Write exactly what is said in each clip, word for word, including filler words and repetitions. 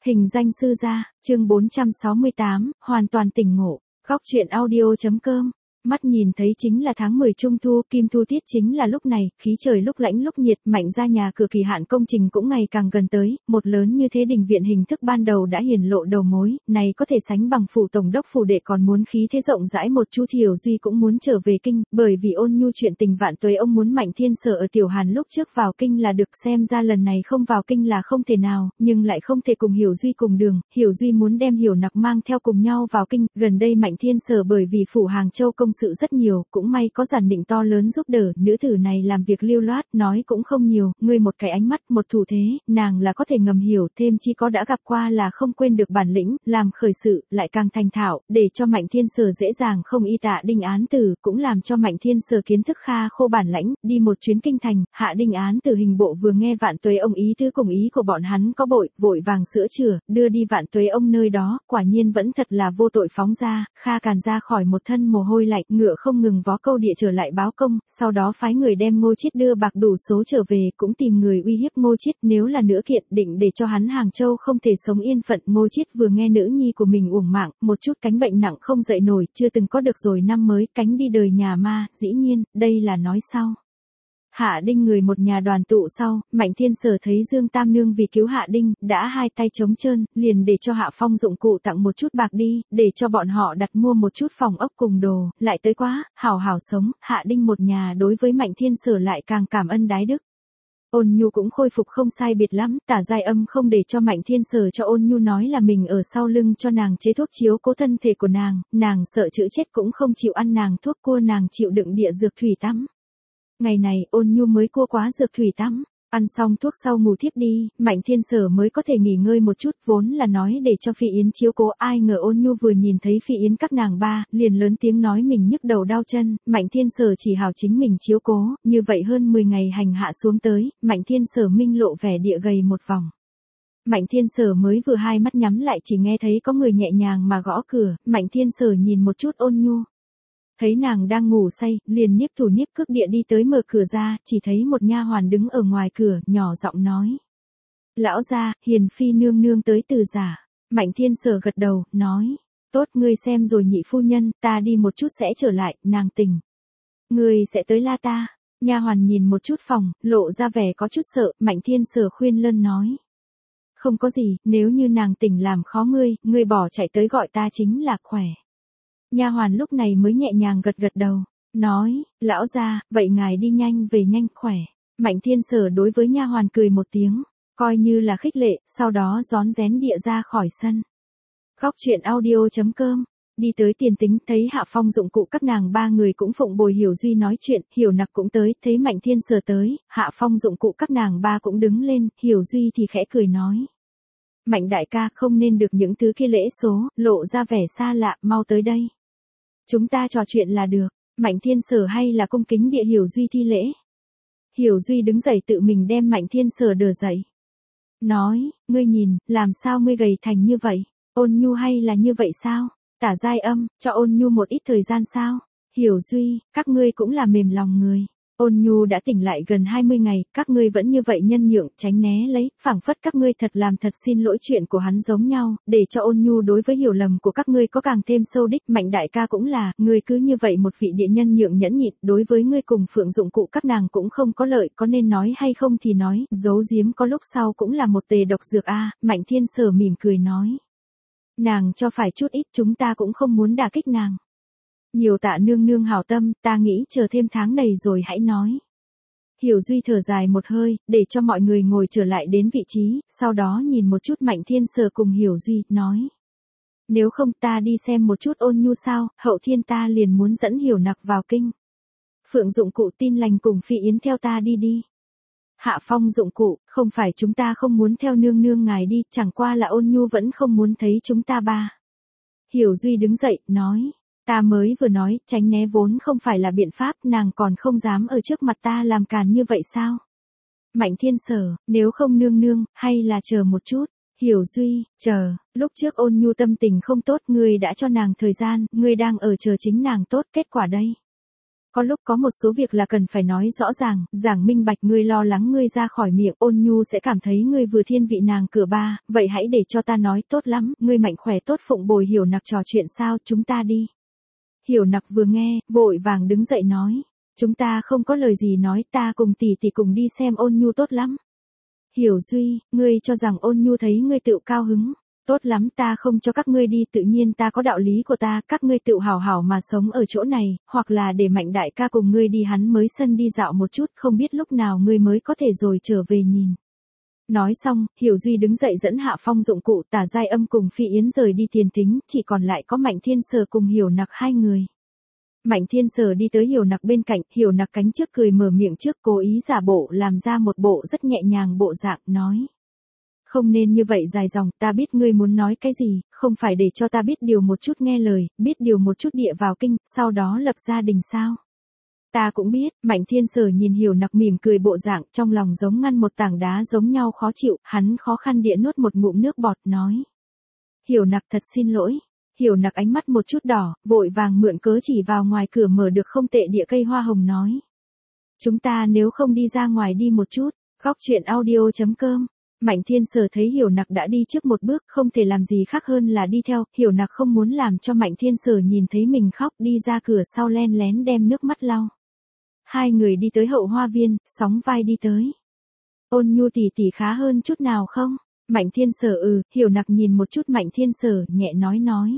Hình danh sư gia, chương bốn trăm sáu mươi tám, hoàn toàn tỉnh ngộ. Góc truyện audio.com. Mắt nhìn thấy chính là tháng mười trung thu, kim thu tiết chính là lúc này, khí trời lúc lạnh lúc nhiệt, Mạnh ra nhà cửa kỳ hạn công trình cũng ngày càng gần tới, một lớn như thế đình viện hình thức ban đầu đã hiển lộ đầu mối, này có thể sánh bằng phủ tổng đốc phủ đệ còn muốn khí thế rộng rãi một chút. Thiểu Duy cũng muốn trở về kinh, bởi vì Ôn Nhu chuyện tình vạn tuế ông muốn Mạnh Thiên Sở ở Tiểu Hàn lúc trước vào kinh là được, xem ra lần này không vào kinh là không thể nào, nhưng lại không thể cùng Hiểu Duy cùng đường, Hiểu Duy muốn đem Hiểu Nặc mang theo cùng nhau vào kinh, gần đây Mạnh Thiên Sở bởi vì phủ Hàng Châu công sự rất nhiều, cũng may có Giản Định to lớn giúp đỡ, nữ tử này làm việc lưu loát, nói cũng không nhiều, ngươi một cái ánh mắt, một thủ thế, nàng là có thể ngầm hiểu, thêm chi có đã gặp qua là không quên được bản lĩnh, làm khởi sự, lại càng thành thạo, để cho Mạnh Thiên Sở dễ dàng không y tạ đinh án tử, cũng làm cho Mạnh Thiên Sở kiến thức kha khô bản lãnh, đi một chuyến kinh thành, hạ đinh án tử hình bộ vừa nghe vạn tuế ông ý tứ cùng ý của bọn hắn có bội, vội vàng sữa chữa, đưa đi vạn tuế ông nơi đó, quả nhiên vẫn thật là vô tội phóng ra, kha càn ra khỏi một thân mồ hôi lạnh, ngựa không ngừng vó câu địa trở lại báo công, sau đó phái người đem Ngô Chiết đưa bạc đủ số trở về, cũng tìm người uy hiếp Ngô Chiết, nếu là nữa kiện định để cho hắn Hàng Châu không thể sống yên phận. Ngô Chiết vừa nghe nữ nhi của mình uổng mạng, một chút cánh bệnh nặng không dậy nổi, chưa từng có được rồi năm mới, cánh đi đời nhà ma, dĩ nhiên, đây là nói sau. Hạ Đinh người một nhà đoàn tụ sau, Mạnh Thiên Sở thấy Dương Tam Nương vì cứu Hạ Đinh, đã hai tay trống trơn, liền để cho Hạ Phong dụng cụ tặng một chút bạc đi, để cho bọn họ đặt mua một chút phòng ốc cùng đồ, lại tới quá, hảo hảo sống, Hạ Đinh một nhà đối với Mạnh Thiên Sở lại càng cảm ơn đái đức. Ôn Nhu cũng khôi phục không sai biệt lắm, Tả Giai Âm không để cho Mạnh Thiên Sở cho Ôn Nhu nói là mình ở sau lưng cho nàng chế thuốc chiếu cố thân thể của nàng, nàng sợ chữa chết cũng không chịu ăn nàng thuốc cua, nàng chịu đựng địa dược thủy tắm. Ngày này, Ôn Nhu mới cua quá dược thủy tắm, ăn xong thuốc sau ngủ thiếp đi, Mạnh Thiên Sở mới có thể nghỉ ngơi một chút, vốn là nói để cho Phi Yến chiếu cố, ai ngờ Ôn Nhu vừa nhìn thấy Phi Yến các nàng ba, liền lớn tiếng nói mình nhức đầu đau chân, Mạnh Thiên Sở chỉ hảo chính mình chiếu cố, như vậy hơn mười ngày hành hạ xuống tới, Mạnh Thiên Sở minh lộ vẻ địa gầy một vòng. Mạnh Thiên Sở mới vừa hai mắt nhắm lại chỉ nghe thấy có người nhẹ nhàng mà gõ cửa, Mạnh Thiên Sở nhìn một chút Ôn Nhu. Thấy nàng đang ngủ say, liền niếp thủ niếp cước địa đi tới mở cửa ra, chỉ thấy một nha hoàn đứng ở ngoài cửa, nhỏ giọng nói. Lão gia, Hiền Phi nương nương tới từ giả. Mạnh Thiên Sở gật đầu, nói. Tốt, ngươi xem rồi nhị phu nhân, ta đi một chút sẽ trở lại, nàng tỉnh. Ngươi sẽ tới la ta. Nha hoàn nhìn một chút phòng, lộ ra vẻ có chút sợ, Mạnh Thiên Sở khuyên lân nói. Không có gì, nếu như nàng tỉnh làm khó ngươi, ngươi bỏ chạy tới gọi ta chính là khỏe. Nha hoàn lúc này mới nhẹ nhàng gật gật đầu, nói, lão gia, vậy ngài đi nhanh về nhanh khỏe. Mạnh Thiên Sở đối với nha hoàn cười một tiếng, coi như là khích lệ, sau đó rón rén địa ra khỏi sân. Góc truyện audio.com. Đi tới Tiền Tính, thấy Hạ Phong dụng cụ các nàng ba người cũng phụng bồi Hiểu Duy nói chuyện, Hiểu Nặc cũng tới, thấy Mạnh Thiên Sở tới, Hạ Phong dụng cụ các nàng ba cũng đứng lên, Hiểu Duy thì khẽ cười nói. Mạnh đại ca, không nên được những thứ kia lễ số, lộ ra vẻ xa lạ, mau tới đây. Chúng ta trò chuyện là được. Mạnh Thiên Sở hay là cung kính địa Hiểu Duy thi lễ. Hiểu Duy đứng dậy tự mình đem Mạnh Thiên Sở đỡ dậy. Nói, ngươi nhìn, làm sao ngươi gầy thành như vậy? Ôn Nhu hay là như vậy sao? Tả Giai Âm, cho Ôn Nhu một ít thời gian sao? Hiểu Duy, các ngươi cũng là mềm lòng người. Ôn Nhu đã tỉnh lại gần hai mươi ngày, các ngươi vẫn như vậy nhân nhượng, tránh né lấy, phảng phất các ngươi thật làm thật xin lỗi chuyện của hắn giống nhau, để cho Ôn Nhu đối với hiểu lầm của các ngươi có càng thêm sâu đích. Mạnh đại ca cũng là, ngươi cứ như vậy một vị địa nhân nhượng nhẫn nhịn, đối với ngươi cùng Phượng dụng cụ các nàng cũng không có lợi, có nên nói hay không thì nói, giấu giếm có lúc sau cũng là một tề độc dược a. Mạnh Thiên Sở mỉm cười nói. Nàng cho phải chút ít, chúng ta cũng không muốn đả kích nàng. Nhiều tạ nương nương hảo tâm, ta nghĩ chờ thêm tháng này rồi hãy nói. Hiểu Duy thở dài một hơi, để cho mọi người ngồi trở lại đến vị trí, sau đó nhìn một chút Mạnh Thiên Sở cùng Hiểu Duy, nói. Nếu không ta đi xem một chút Ôn Nhu sao, hậu thiên ta liền muốn dẫn Hiểu Nặc vào kinh. Phượng dụng cụ Tin Lành cùng Phi Yến theo ta đi đi. Hạ Phong dụng cụ, không phải chúng ta không muốn theo nương nương ngài đi, chẳng qua là Ôn Nhu vẫn không muốn thấy chúng ta ba. Hiểu Duy đứng dậy, nói. Ta mới vừa nói, tránh né vốn không phải là biện pháp, nàng còn không dám ở trước mặt ta làm càn như vậy sao? Mạnh Thiên Sở, nếu không nương nương, hay là chờ một chút. Hiểu Duy, chờ, lúc trước Ôn Nhu tâm tình không tốt, ngươi đã cho nàng thời gian, ngươi đang ở chờ chính nàng tốt, kết quả đây. Có lúc có một số việc là cần phải nói rõ ràng, giảng minh bạch, ngươi lo lắng ngươi ra khỏi miệng, Ôn Nhu sẽ cảm thấy ngươi vừa thiên vị nàng cửa ba, vậy hãy để cho ta nói, tốt lắm, ngươi mạnh khỏe tốt phụng bồi Hiểu Nặc trò chuyện sao, chúng ta đi. Hiểu Nặc vừa nghe, vội vàng đứng dậy nói, chúng ta không có lời gì nói, ta cùng tỷ tỷ cùng đi xem Ôn Nhu tốt lắm. Hiểu Duy, ngươi cho rằng Ôn Nhu thấy ngươi tự cao hứng. Tốt lắm, ta không cho các ngươi đi, tự nhiên ta có đạo lý của ta, các ngươi tự hào hảo mà sống ở chỗ này, hoặc là để Mạnh đại ca cùng ngươi đi, hắn mới sân đi dạo một chút, không biết lúc nào ngươi mới có thể rồi trở về nhìn. Nói xong, Hiểu Duy đứng dậy dẫn Hạ Phong dụng cụ, Tả Giai Âm cùng Phi Yến rời đi tiền thính, chỉ còn lại có Mạnh Thiên Sở cùng Hiểu Nặc hai người. Mạnh Thiên Sở đi tới Hiểu Nặc bên cạnh, Hiểu Nặc cánh trước cười mở miệng trước, cố ý giả bộ làm ra một bộ rất nhẹ nhàng bộ dạng, nói. Không nên như vậy dài dòng, ta biết ngươi muốn nói cái gì, không phải để cho ta biết điều một chút nghe lời, biết điều một chút địa vào kinh, sau đó lập gia đình sao. Ta cũng biết, Mạnh Thiên Sở nhìn Hiểu Nặc mỉm cười bộ dạng, trong lòng giống ngăn một tảng đá giống nhau khó chịu, hắn khó khăn địa nuốt một ngụm nước bọt, nói. Hiểu Nặc thật xin lỗi. Hiểu Nặc ánh mắt một chút đỏ, vội vàng mượn cớ chỉ vào ngoài cửa mở được không tệ địa cây hoa hồng nói. Chúng ta nếu không đi ra ngoài đi một chút, góc chuyện audio chấm com. Mạnh Thiên Sở thấy Hiểu Nặc đã đi trước một bước, không thể làm gì khác hơn là đi theo, Hiểu Nặc không muốn làm cho Mạnh Thiên Sở nhìn thấy mình khóc, đi ra cửa sau len lén đem nước mắt lau. Hai người đi tới hậu hoa viên, sóng vai đi tới. Ôn Nhu tỷ tỷ khá hơn chút nào không? Mạnh Thiên Sở ừ, Hiểu Nặc nhìn một chút Mạnh Thiên Sở, nhẹ nói nói.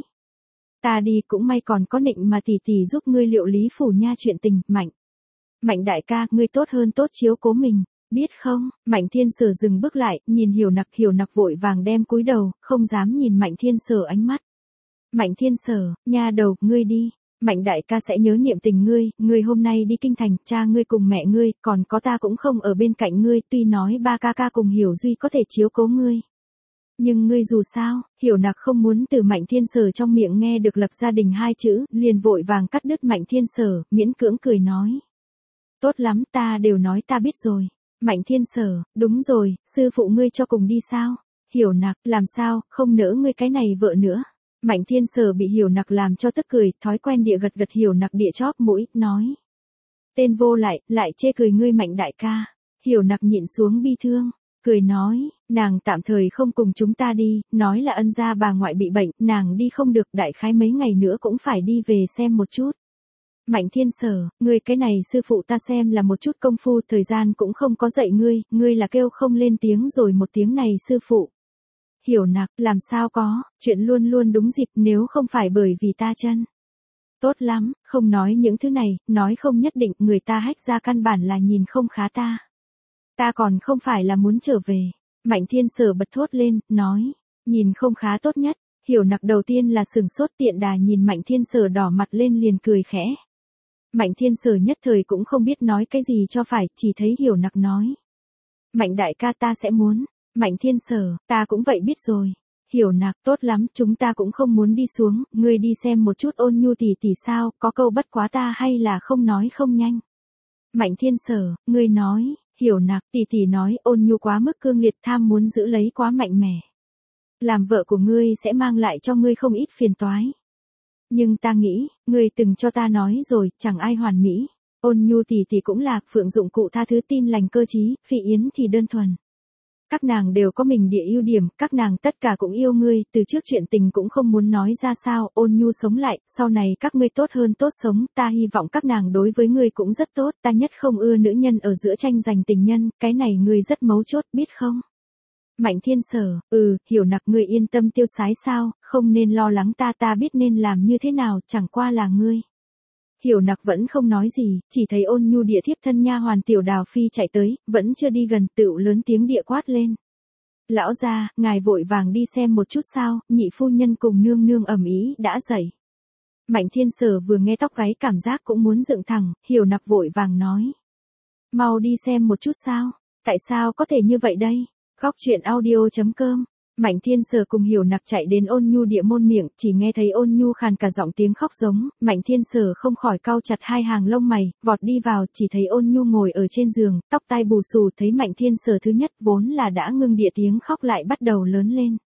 Ta đi cũng may còn có Nịnh mà tỷ tỷ giúp ngươi liệu lý phủ nha chuyện tình, Mạnh. Mạnh đại ca, ngươi tốt hơn tốt chiếu cố mình. Biết không, Mạnh Thiên Sở dừng bước lại, nhìn Hiểu Nặc, Hiểu Nặc vội vàng đem cúi đầu, không dám nhìn Mạnh Thiên Sở ánh mắt. Mạnh Thiên Sở, nha đầu, ngươi đi, Mạnh đại ca sẽ nhớ niệm tình ngươi, ngươi hôm nay đi kinh thành, cha ngươi cùng mẹ ngươi, còn có ta cũng không ở bên cạnh ngươi, tuy nói ba ca ca cùng Hiểu Duy có thể chiếu cố ngươi. Nhưng ngươi dù sao, Hiểu Nặc không muốn từ Mạnh Thiên Sở trong miệng nghe được lập gia đình hai chữ, liền vội vàng cắt đứt Mạnh Thiên Sở, miễn cưỡng cười nói. Tốt lắm, ta đều nói ta biết rồi. Mạnh Thiên Sở, đúng rồi, sư phụ ngươi cho cùng đi sao? Hiểu Nặc, làm sao, không nỡ ngươi cái này vợ nữa. Mạnh Thiên Sở bị Hiểu Nặc làm cho tức cười, thói quen địa gật gật, Hiểu Nặc địa chóp mũi, nói. Tên vô lại, lại chê cười ngươi Mạnh đại ca. Hiểu Nặc nhịn xuống bi thương, cười nói, nàng tạm thời không cùng chúng ta đi, nói là ân gia bà ngoại bị bệnh, nàng đi không được, đại khái mấy ngày nữa cũng phải đi về xem một chút. Mạnh Thiên Sở, ngươi cái này sư phụ ta xem là một chút công phu, thời gian cũng không có dạy ngươi, ngươi là kêu không lên tiếng rồi một tiếng này sư phụ. Hiểu Nặc, làm sao có, chuyện luôn luôn đúng dịp, nếu không phải bởi vì ta chân. Tốt lắm, không nói những thứ này, nói không nhất định, người ta hách ra căn bản là nhìn không khá ta. Ta còn không phải là muốn trở về. Mạnh Thiên Sở bật thốt lên, nói, nhìn không khá tốt nhất. Hiểu Nặc đầu tiên là sừng sốt, tiện đà nhìn Mạnh Thiên Sở đỏ mặt lên liền cười khẽ. Mạnh Thiên Sở nhất thời cũng không biết nói cái gì cho phải, chỉ thấy Hiểu Nặc nói. Mạnh đại ca ta sẽ muốn. Mạnh Thiên Sở, ta cũng vậy biết rồi. Hiểu Nặc, tốt lắm, chúng ta cũng không muốn đi xuống, ngươi đi xem một chút Ôn Nhu tỷ tỷ sao, có câu bất quá ta hay là không nói không nhanh. Mạnh Thiên Sở, ngươi nói, Hiểu Nặc, tỷ tỷ nói Ôn Nhu quá mức cương liệt, tham muốn giữ lấy quá mạnh mẽ. Làm vợ của ngươi sẽ mang lại cho ngươi không ít phiền toái. Nhưng ta nghĩ, ngươi từng cho ta nói rồi, chẳng ai hoàn mỹ. Ôn Nhu tỷ tỷ cũng là, Phượng dụng cụ tha thứ tin lành cơ trí, Phi Yến thì đơn thuần. Các nàng đều có mình địa ưu điểm, các nàng tất cả cũng yêu ngươi, từ trước chuyện tình cũng không muốn nói ra sao, Ôn Nhu sống lại, sau này các ngươi tốt hơn tốt sống, ta hy vọng các nàng đối với ngươi cũng rất tốt, ta nhất không ưa nữ nhân ở giữa tranh giành tình nhân, cái này ngươi rất mấu chốt, biết không? Mạnh Thiên Sở, ừ, Hiểu Nặc, ngươi yên tâm tiêu sái sao, không nên lo lắng ta, ta biết nên làm như thế nào, chẳng qua là ngươi. Hiểu Nặc vẫn không nói gì, chỉ thấy Ôn Nhu địa thiếp thân nha hoàn Tiểu Đào Phi chạy tới, vẫn chưa đi gần, tựu lớn tiếng địa quát lên. Lão gia, ngài vội vàng đi xem một chút sao, nhị phu nhân cùng nương nương ầm ĩ đã dậy. Mạnh Thiên Sở vừa nghe tóc gáy cảm giác cũng muốn dựng thẳng, Hiểu Nặc vội vàng nói. Mau đi xem một chút sao, tại sao có thể như vậy đây? Góc chuyện audio chấm com. Mạnh Thiên Sở cùng Hiểu Nặc chạy đến Ôn Nhu địa môn miệng, chỉ nghe thấy Ôn Nhu khàn cả giọng tiếng khóc giống, Mạnh Thiên Sở không khỏi cau chặt hai hàng lông mày, vọt đi vào, chỉ thấy Ôn Nhu ngồi ở trên giường, tóc tai bù xù, thấy Mạnh Thiên Sở thứ nhất vốn là đã ngưng địa tiếng khóc lại bắt đầu lớn lên.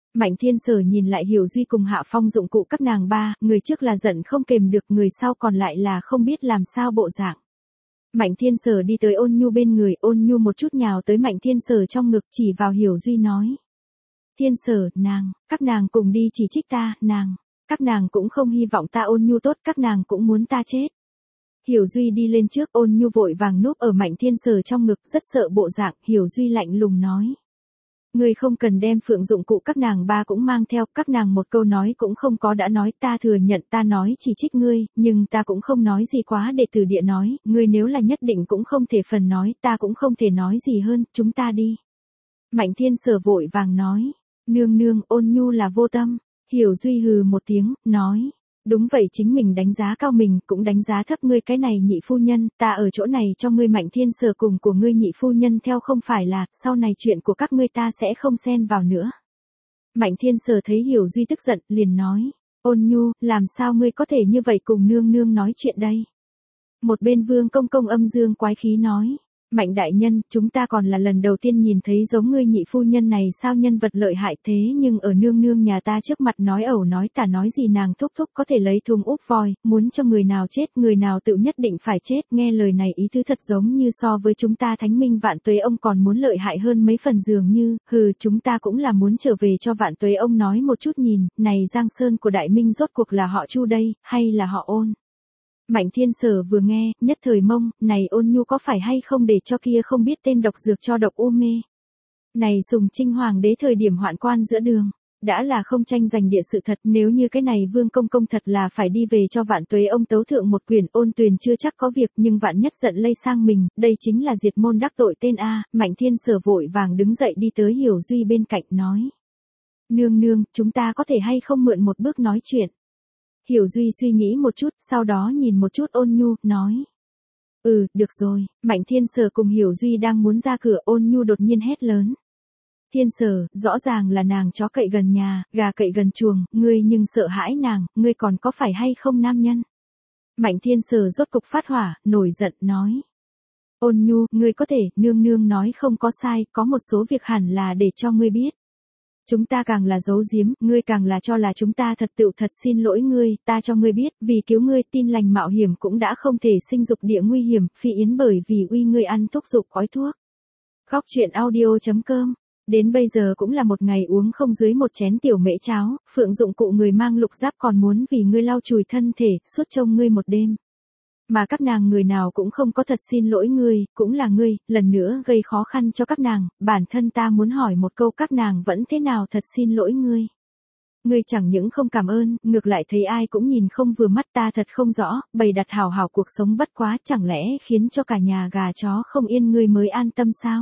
Mạnh Thiên Sở nhìn lại Hiểu Duy cùng Hạ Phong dụng cụ các nàng ba, người trước là giận không kềm được, người sau còn lại là không biết làm sao bộ dạng. Mạnh Thiên Sở đi tới Ôn Nhu bên người, Ôn Nhu một chút nhào tới Mạnh Thiên Sở trong ngực, chỉ vào Hiểu Duy nói. Thiên Sở, nàng, các nàng cùng đi chỉ trích ta, nàng, các nàng cũng không hy vọng ta Ôn Nhu tốt, các nàng cũng muốn ta chết. Hiểu Duy đi lên trước, Ôn Nhu vội vàng núp ở Mạnh Thiên Sở trong ngực, rất sợ bộ dạng, Hiểu Duy lạnh lùng nói. Ngươi không cần đem phượng dụng cụ các nàng ba cũng mang theo, các nàng một câu nói cũng không có đã nói, ta thừa nhận ta nói chỉ trích ngươi, nhưng ta cũng không nói gì quá để từ địa nói, ngươi nếu là nhất định cũng không thể phần nói, ta cũng không thể nói gì hơn, chúng ta đi. Mạnh Thiên Sở vội vàng nói, nương nương, Ôn Nhu là vô tâm. Hiểu Duy hừ một tiếng, nói. Đúng vậy, chính mình đánh giá cao mình, cũng đánh giá thấp ngươi cái này nhị phu nhân, ta ở chỗ này cho ngươi Mạnh Thiên Sở cùng của ngươi nhị phu nhân theo, không phải là, sau này chuyện của các ngươi ta sẽ không xen vào nữa. Mạnh Thiên Sở thấy Hiểu Duy tức giận, liền nói, Ôn Nhu, làm sao ngươi có thể như vậy cùng nương nương nói chuyện đây? Một bên Vương Công Công âm dương quái khí nói, Mạnh đại nhân, chúng ta còn là lần đầu tiên nhìn thấy giống ngươi nhị phu nhân này, sao nhân vật lợi hại thế, nhưng ở nương nương nhà ta trước mặt nói ẩu nói tả nói gì nàng thúc thúc có thể lấy thùng úp voi, muốn cho người nào chết, người nào tự nhất định phải chết, nghe lời này ý tứ thật giống như so với chúng ta Thánh Minh Vạn Tuế ông còn muốn lợi hại hơn mấy phần, dường như, hừ, chúng ta cũng là muốn trở về cho Vạn Tuế ông nói một chút nhìn, này Giang Sơn của Đại Minh rốt cuộc là họ Chu đây, hay là họ Ôn? Mạnh Thiên Sở vừa nghe, nhất thời mông, này Ôn Nhu có phải hay không để cho kia không biết tên độc dược cho độc u mê. Này Sùng Trinh Hoàng đế thời điểm hoạn quan giữa đường, đã là không tranh giành địa sự thật, nếu như cái này Vương Công Công thật là phải đi về cho Vạn Tuế ông tấu thượng một quyền, Ôn Tuyền chưa chắc có việc, nhưng vạn nhất giận lây sang mình, đây chính là diệt môn đắc tội tên A. Mạnh Thiên Sở vội vàng đứng dậy đi tới Hiểu Duy bên cạnh nói. Nương nương, chúng ta có thể hay không mượn một bước nói chuyện? Hiểu Duy suy nghĩ một chút, sau đó nhìn một chút Ôn Nhu, nói. Ừ, được rồi. Mạnh Thiên Sở cùng Hiểu Duy đang muốn ra cửa, Ôn Nhu đột nhiên hét lớn. Thiên Sở, rõ ràng là nàng chó cậy gần nhà, gà cậy gần chuồng, ngươi nhưng sợ hãi nàng, ngươi còn có phải hay không nam nhân? Mạnh Thiên Sở rốt cục phát hỏa, nổi giận, nói. Ôn Nhu, ngươi có thể, nương nương nói không có sai, có một số việc hẳn là để cho ngươi biết. Chúng ta càng là giấu giếm, ngươi càng là cho là chúng ta thật tựu thật xin lỗi ngươi, ta cho ngươi biết, vì cứu ngươi tin lành mạo hiểm cũng đã không thể sinh dục địa nguy hiểm, phi yến bởi vì uy ngươi ăn thuốc dục khói thuốc. Khóc chuyện audio chấm com. Đến bây giờ cũng là một ngày uống không dưới một chén tiểu mễ cháo, phượng dụng cụ người mang lục giáp còn muốn vì ngươi lau chùi thân thể, suốt trông ngươi một đêm. Mà các nàng người nào cũng không có thật xin lỗi ngươi, cũng là ngươi, lần nữa gây khó khăn cho các nàng, bản thân ta muốn hỏi một câu, các nàng vẫn thế nào thật xin lỗi ngươi. Ngươi chẳng những không cảm ơn, ngược lại thấy ai cũng nhìn không vừa mắt, ta thật không rõ, bày đặt hào hào cuộc sống bất quá, chẳng lẽ khiến cho cả nhà gà chó không yên ngươi mới an tâm sao?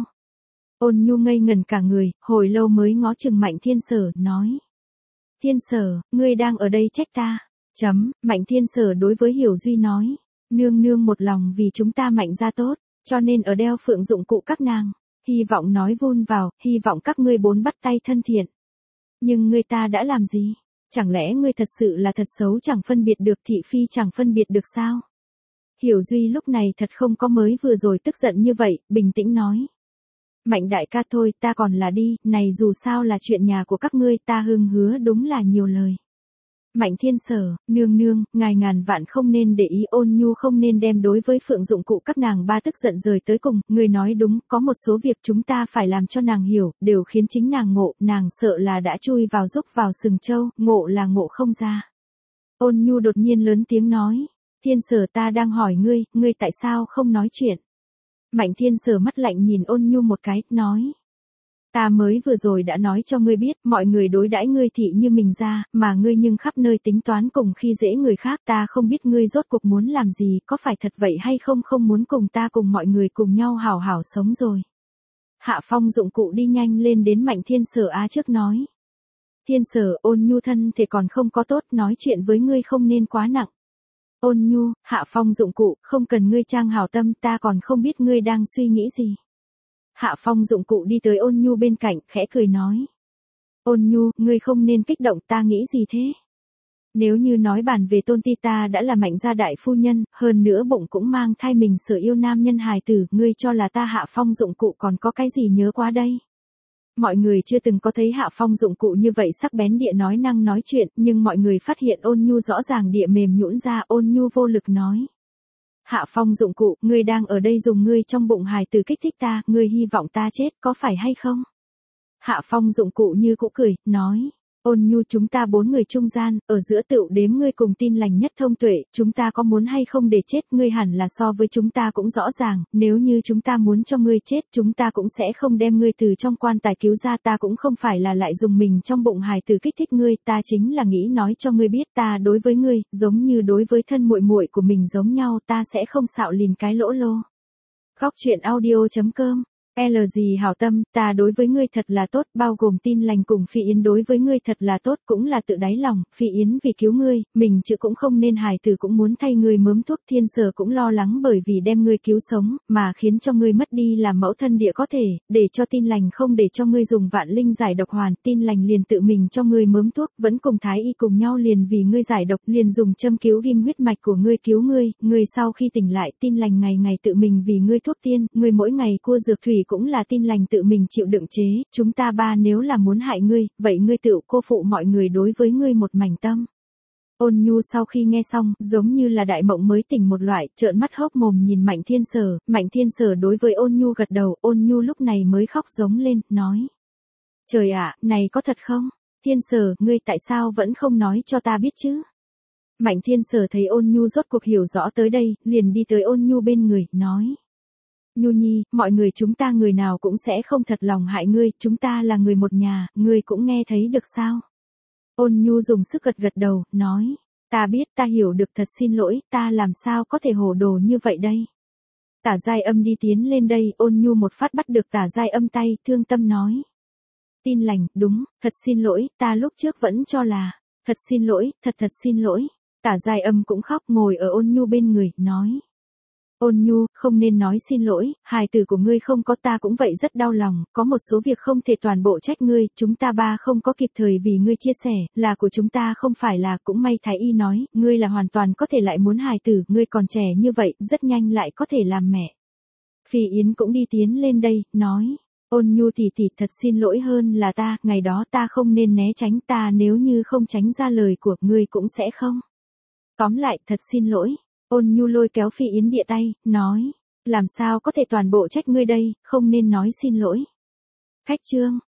Ôn Nhu ngây ngần cả người, hồi lâu mới ngó chừng Mạnh Thiên Sở, nói. Thiên Sở, ngươi đang ở đây trách ta. Chấm, Mạnh Thiên Sở đối với Hiểu Duy nói. Nương nương một lòng vì chúng ta Mạnh gia tốt, cho nên ở đeo phượng dụng cụ các nàng, hy vọng nói vun vào, hy vọng các ngươi bốn bắt tay thân thiện. Nhưng ngươi ta đã làm gì? Chẳng lẽ ngươi thật sự là thật xấu chẳng phân biệt được, thị phi chẳng phân biệt được sao? Hiểu Duy lúc này thật không có mới vừa rồi tức giận như vậy, bình tĩnh nói. Mạnh đại ca thôi, ta còn là đi, này dù sao là chuyện nhà của các ngươi, ta hưng hứa đúng là nhiều lời. Mạnh Thiên Sở, nương nương, ngài ngàn vạn không nên để ý, Ôn Nhu không nên đem đối với phượng dụng cụ các nàng ba tức giận rời tới cùng, người nói đúng, có một số việc chúng ta phải làm cho nàng hiểu, đều khiến chính nàng ngộ, nàng sợ là đã chui vào rúc vào sừng trâu, ngộ là ngộ không ra. Ôn Nhu đột nhiên lớn tiếng nói, Thiên Sở ta đang hỏi ngươi, ngươi tại sao không nói chuyện? Mạnh Thiên Sở mắt lạnh nhìn Ôn Nhu một cái, nói. Ta mới vừa rồi đã nói cho ngươi biết, mọi người đối đãi ngươi thị như mình ra, mà ngươi nhưng khắp nơi tính toán cùng khi dễ người khác, ta không biết ngươi rốt cuộc muốn làm gì, có phải thật vậy hay không, không muốn cùng ta cùng mọi người cùng nhau hảo hảo sống rồi. Hạ Phong dụng cụ đi nhanh lên đến Mạnh Thiên Sở á trước nói. Thiên Sở, Ôn Nhu thân thể còn không có tốt, nói chuyện với ngươi không nên quá nặng. Ôn Nhu, Hạ Phong dụng cụ, không cần ngươi trang hảo tâm, ta còn không biết ngươi đang suy nghĩ gì. Hạ Phong dụng cụ đi tới Ôn Nhu bên cạnh, khẽ cười nói. Ôn Nhu, ngươi không nên kích động, ta nghĩ gì thế? Nếu như nói bản về tôn ti ta đã là Mạnh gia đại phu nhân, hơn nữa bụng cũng mang thai mình sở yêu nam nhân hài tử, ngươi cho là ta Hạ Phong dụng cụ còn có cái gì nhớ quá đây? Mọi người chưa từng có thấy Hạ Phong dụng cụ như vậy sắc bén địa nói năng nói chuyện, nhưng mọi người phát hiện Ôn Nhu rõ ràng địa mềm nhũn ra. Ôn Nhu vô lực nói. Hạ Phong dụng cụ, ngươi đang ở đây dùng ngươi trong bụng hài tử kích thích ta, ngươi hy vọng ta chết, có phải hay không? Hạ Phong dụng cụ như cũ cười, nói. Ôn Nhu, chúng ta bốn người trung gian, ở giữa tựu đếm ngươi cùng tin lành nhất thông tuệ, chúng ta có muốn hay không để chết, ngươi hẳn là so với chúng ta cũng rõ ràng, nếu như chúng ta muốn cho ngươi chết, chúng ta cũng sẽ không đem ngươi từ trong quan tài cứu ra, ta cũng không phải là lại dùng mình trong bụng hài tử kích thích ngươi, ta chính là nghĩ nói cho ngươi biết ta đối với ngươi, giống như đối với thân muội muội của mình giống nhau, ta sẽ không xạo lìn cái lỗ lô. Góc truyện audio chấm com L gì hảo tâm, ta đối với ngươi thật là tốt, bao gồm tin lành cùng Phi Yến đối với ngươi thật là tốt, cũng là tự đáy lòng, Phi Yến vì cứu ngươi, mình chứ cũng không nên hài tử cũng muốn thay ngươi mớm thuốc, Thiên Sở cũng lo lắng bởi vì đem ngươi cứu sống, mà khiến cho ngươi mất đi làm mẫu thân địa có thể, để cho tin lành không để cho ngươi dùng vạn linh giải độc hoàn, tin lành liền tự mình cho ngươi mớm thuốc, vẫn cùng Thái Y cùng nhau liền vì ngươi giải độc, liền dùng châm cứu ghim huyết mạch của ngươi cứu ngươi, ngươi sau khi tỉnh lại, tin lành ngày ngày tự mình vì ngươi thuốc tiên, ngươi mỗi ngày cua dược thủy cũng là tin lành tự mình chịu đựng chế, chúng ta ba nếu là muốn hại ngươi, vậy ngươi tự cô phụ mọi người đối với ngươi một mảnh tâm. Ôn Nhu sau khi nghe xong, giống như là đại mộng mới tỉnh một loại, trợn mắt hốc mồm nhìn Mạnh Thiên Sở, Mạnh Thiên Sở đối với Ôn Nhu gật đầu, Ôn Nhu lúc này mới khóc giống lên, nói. Trời ạ, này có thật không? Thiên Sở, ngươi tại sao vẫn không nói cho ta biết chứ? Mạnh Thiên Sở thấy Ôn Nhu rốt cuộc hiểu rõ tới đây, liền đi tới Ôn Nhu bên người, nói. Nhu Nhi, mọi người chúng ta người nào cũng sẽ không thật lòng hại ngươi, chúng ta là người một nhà, ngươi cũng nghe thấy được sao? Ôn Nhu dùng sức gật gật đầu, nói, ta biết, ta hiểu được, thật xin lỗi, ta làm sao có thể hồ đồ như vậy đây? Tả Giai Âm đi tiến lên đây, Ôn Nhu một phát bắt được Tả Giai Âm tay, thương tâm nói. Tin lành, đúng, thật xin lỗi, ta lúc trước vẫn cho là, thật xin lỗi, thật thật xin lỗi. Tả Giai Âm cũng khóc ngồi ở Ôn Nhu bên người, nói. Ôn Nhu, không nên nói xin lỗi, hài tử của ngươi không có ta cũng vậy rất đau lòng, có một số việc không thể toàn bộ trách ngươi, chúng ta ba không có kịp thời vì ngươi chia sẻ, là của chúng ta không phải là, cũng may Thái Y nói, ngươi là hoàn toàn có thể lại muốn hài tử, ngươi còn trẻ như vậy, rất nhanh lại có thể làm mẹ. Phi Yến cũng đi tiến lên đây, nói, Ôn Nhu tỷ tỷ thật xin lỗi hơn là ta, ngày đó ta không nên né tránh, ta nếu như không tránh ra lời của ngươi cũng sẽ không. Tóm lại, thật xin lỗi. Ôn Nhu lôi kéo Phi Yến địa tay, nói, làm sao có thể toàn bộ trách ngươi đây, không nên nói xin lỗi. Khách trương.